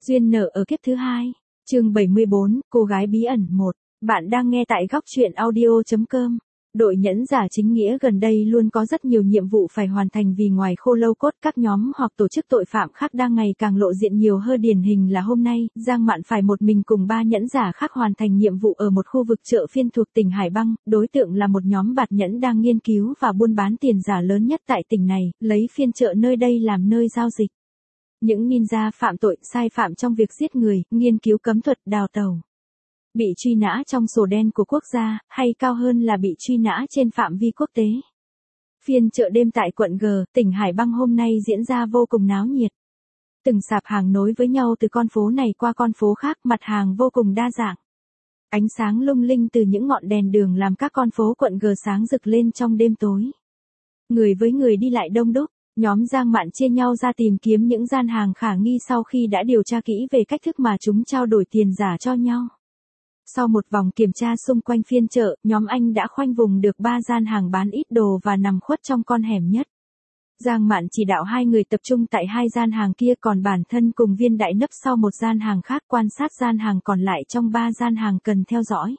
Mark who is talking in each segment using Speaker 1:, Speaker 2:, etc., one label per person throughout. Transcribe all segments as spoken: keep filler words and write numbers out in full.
Speaker 1: Duyên nợ ở kiếp thứ hai, chương bảy mươi bốn, cô gái bí ẩn một. Bạn đang nghe tại góc truyện audio.com. Đội nhẫn giả chính nghĩa gần đây luôn có rất nhiều nhiệm vụ phải hoàn thành vì ngoài khô lâu cốt các nhóm hoặc tổ chức tội phạm khác đang ngày càng lộ diện nhiều hơn. Điển hình là hôm nay, Giang Mạn phải một mình cùng ba nhẫn giả khác hoàn thành nhiệm vụ ở một khu vực chợ phiên thuộc tỉnh Hải Băng. Đối tượng là một nhóm bạt nhẫn đang nghiên cứu và buôn bán tiền giả lớn nhất tại tỉnh này, lấy phiên chợ nơi đây làm nơi giao dịch. Những ninja phạm tội, sai phạm trong việc giết người, nghiên cứu cấm thuật, đào tẩu. Bị truy nã trong sổ đen của quốc gia, hay cao hơn là bị truy nã trên phạm vi quốc tế. Phiên chợ đêm tại quận G, tỉnh Hải Băng hôm nay diễn ra vô cùng náo nhiệt. Từng sạp hàng nối với nhau từ con phố này qua con phố khác, mặt hàng vô cùng đa dạng. Ánh sáng lung linh từ những ngọn đèn đường làm các con phố quận G sáng rực lên trong đêm tối. Người với người đi lại đông đúc. Nhóm Giang Mạn chia nhau ra tìm kiếm những gian hàng khả nghi sau khi đã điều tra kỹ về cách thức mà chúng trao đổi tiền giả cho nhau. Sau một vòng kiểm tra xung quanh phiên chợ, nhóm anh đã khoanh vùng được ba gian hàng bán ít đồ và nằm khuất trong con hẻm nhất. Giang Mạn chỉ đạo hai người tập trung tại hai gian hàng kia, còn bản thân cùng Viên Đại nấp sau một gian hàng khác quan sát gian hàng còn lại trong ba gian hàng cần theo dõi.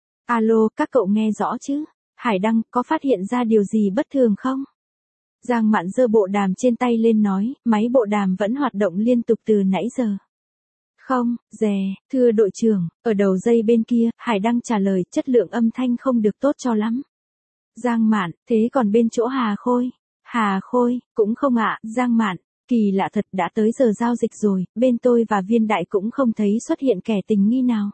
Speaker 1: Alo, các cậu nghe rõ chứ? Hải Đăng, có phát hiện ra điều gì bất thường không? Giang Mạn giơ bộ đàm trên tay lên nói, máy bộ đàm vẫn hoạt động liên tục từ nãy giờ. Không, dè, thưa đội trưởng, ở đầu dây bên kia, Hải Đăng trả lời, chất lượng âm thanh không được tốt cho lắm. Giang Mạn, thế còn bên chỗ Hà Khôi? Hà Khôi, cũng không ạ, Giang Mạn, kỳ lạ thật, đã tới giờ giao dịch rồi, bên tôi và Viên Đại cũng không thấy xuất hiện kẻ tình nghi nào.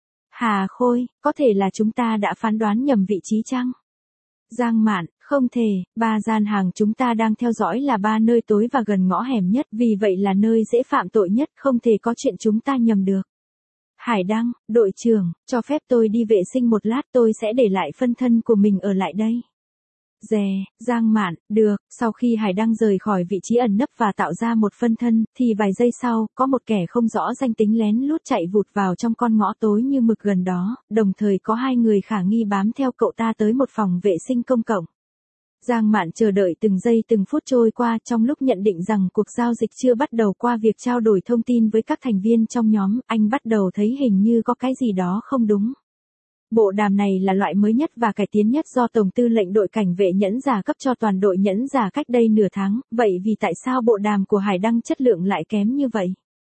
Speaker 1: Hà Khôi, có thể là chúng ta đã phán đoán nhầm vị trí chăng? Giang Mạn, không thể, ba gian hàng chúng ta đang theo dõi là ba nơi tối và gần ngõ hẻm nhất, vì vậy là nơi dễ phạm tội nhất, không thể có chuyện chúng ta nhầm được. Hải Đăng, đội trưởng, cho phép tôi đi vệ sinh một lát, tôi sẽ để lại phân thân của mình ở lại đây. Dè, Giang Mạn, được. Sau khi Hải Đăng rời khỏi vị trí ẩn nấp và tạo ra một phân thân, thì vài giây sau, có một kẻ không rõ danh tính lén lút chạy vụt vào trong con ngõ tối như mực gần đó, đồng thời có hai người khả nghi bám theo cậu ta tới một phòng vệ sinh công cộng. Giang Mạn chờ đợi từng giây từng phút trôi qua, trong lúc nhận định rằng cuộc giao dịch chưa bắt đầu qua việc trao đổi thông tin với các thành viên trong nhóm, anh bắt đầu thấy hình như có cái gì đó không đúng. Bộ đàm này là loại mới nhất và cải tiến nhất do Tổng tư lệnh đội cảnh vệ nhẫn giả cấp cho toàn đội nhẫn giả cách đây nửa tháng, vậy vì tại sao bộ đàm của Hải Đăng chất lượng lại kém như vậy?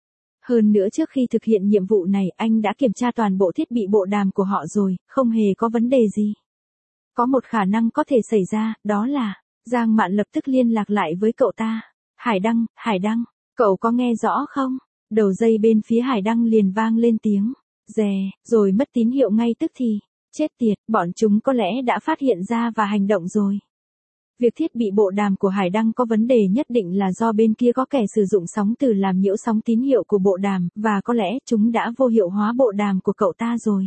Speaker 1: Hơn nữa trước khi thực hiện nhiệm vụ này, anh đã kiểm tra toàn bộ thiết bị bộ đàm của họ rồi, không hề có vấn đề gì. Có một khả năng có thể xảy ra, đó là, Giang Mạn lập tức liên lạc lại với cậu ta. Hải Đăng, Hải Đăng, cậu có nghe rõ không? Đầu dây bên phía Hải Đăng liền vang lên tiếng, dè, rồi mất tín hiệu ngay tức thì. Chết tiệt, bọn chúng có lẽ đã phát hiện ra và hành động rồi. Việc thiết bị bộ đàm của Hải Đăng có vấn đề nhất định là do bên kia có kẻ sử dụng sóng từ làm nhiễu sóng tín hiệu của bộ đàm, và có lẽ chúng đã vô hiệu hóa bộ đàm của cậu ta rồi.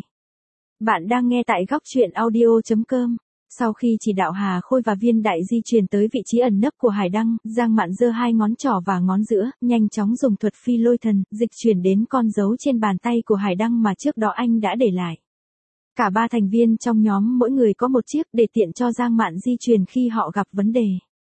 Speaker 1: Bạn đang nghe tại góc truyện audio.com. Sau khi chỉ đạo Hà Khôi và Viên Đại di chuyển tới vị trí ẩn nấp của Hải Đăng, Giang Mạn giơ hai ngón trỏ và ngón giữa, nhanh chóng dùng thuật phi lôi thần, dịch chuyển đến con dấu trên bàn tay của Hải Đăng mà trước đó anh đã để lại. Cả ba thành viên trong nhóm mỗi người có một chiếc để tiện cho Giang Mạn di chuyển khi họ gặp vấn đề.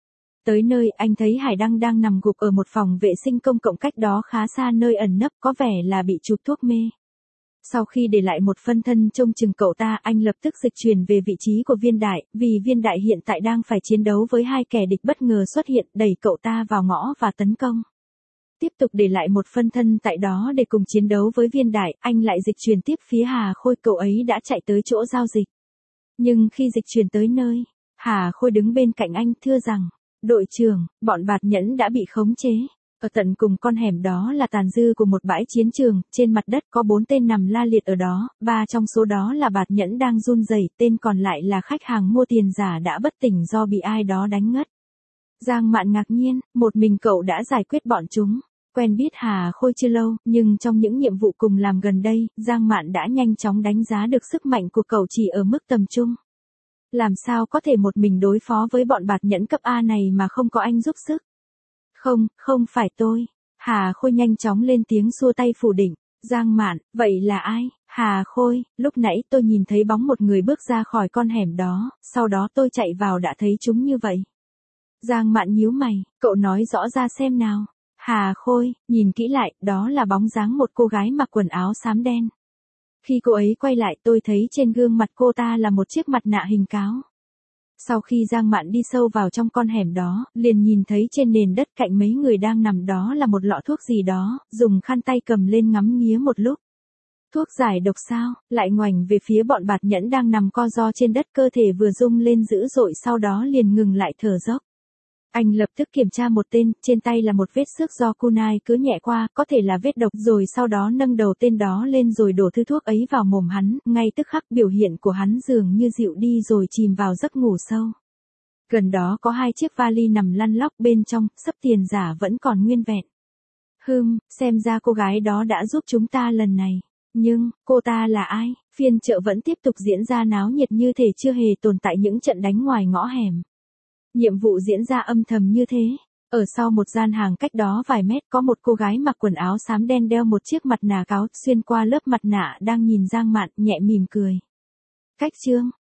Speaker 1: Tới nơi, anh thấy Hải Đăng đang nằm gục ở một phòng vệ sinh công cộng cách đó khá xa nơi ẩn nấp, có vẻ là bị chụp thuốc mê. Sau khi để lại một phân thân trông chừng cậu ta, anh lập tức dịch chuyển về vị trí của Viên Đại, vì Viên Đại hiện tại đang phải chiến đấu với hai kẻ địch bất ngờ xuất hiện, đẩy cậu ta vào ngõ và tấn công. Tiếp tục để lại một phân thân tại đó để cùng chiến đấu với Viên Đại, anh lại dịch chuyển tiếp phía Hà Khôi, cậu ấy đã chạy tới chỗ giao dịch. Nhưng khi dịch chuyển tới nơi, Hà Khôi đứng bên cạnh anh, thưa rằng, đội trưởng, bọn bạt nhẫn đã bị khống chế. Ở tận cùng con hẻm đó là tàn dư của một bãi chiến trường, trên mặt đất có bốn tên nằm la liệt ở đó, ba trong số đó là bạt nhẫn đang run rẩy, tên còn lại là khách hàng mua tiền giả đã bất tỉnh do bị ai đó đánh ngất. Giang Mạn ngạc nhiên, một mình cậu đã giải quyết bọn chúng. Quen biết Hà Khôi chưa lâu, nhưng trong những nhiệm vụ cùng làm gần đây, Giang Mạn đã nhanh chóng đánh giá được sức mạnh của cậu chỉ ở mức tầm trung. Làm sao có thể một mình đối phó với bọn bạt nhẫn cấp A này mà không có anh giúp sức? Không, không phải tôi. Hà Khôi nhanh chóng lên tiếng xua tay phủ định. Giang Mạn, vậy là ai? Hà Khôi, lúc nãy tôi nhìn thấy bóng một người bước ra khỏi con hẻm đó, sau đó tôi chạy vào đã thấy chúng như vậy. Giang Mạn nhíu mày, cậu nói rõ ra xem nào. Hà Khôi, nhìn kỹ lại, đó là bóng dáng một cô gái mặc quần áo xám đen. Khi cô ấy quay lại tôi thấy trên gương mặt cô ta là một chiếc mặt nạ hình cáo. Sau khi Giang Mạn đi sâu vào trong con hẻm đó, liền nhìn thấy trên nền đất cạnh mấy người đang nằm đó là một lọ thuốc gì đó, dùng khăn tay cầm lên ngắm nghía một lúc. Thuốc giải độc sao, lại ngoảnh về phía bọn bạt nhẫn đang nằm co ro trên đất, cơ thể vừa rung lên dữ dội sau đó liền ngừng lại thở dốc. Anh lập tức kiểm tra một tên, trên tay là một vết xước do kunai cứ nhẹ qua, có thể là vết độc, rồi sau đó nâng đầu tên đó lên rồi đổ thứ thuốc ấy vào mồm hắn, ngay tức khắc biểu hiện của hắn dường như dịu đi rồi chìm vào giấc ngủ sâu. Gần đó có hai chiếc vali nằm lăn lóc bên trong, xấp tiền giả vẫn còn nguyên vẹn. Hừm, xem ra cô gái đó đã giúp chúng ta lần này. Nhưng, cô ta là ai? Phiên chợ vẫn tiếp tục diễn ra náo nhiệt như thể chưa hề tồn tại những trận đánh ngoài ngõ hẻm. Nhiệm vụ diễn ra âm thầm như thế. Ở sau một gian hàng cách đó vài mét có một cô gái mặc quần áo xám đen đeo một chiếc mặt nạ cáo, xuyên qua lớp mặt nạ đang nhìn Giang Mạn nhẹ mỉm cười. Cách chương,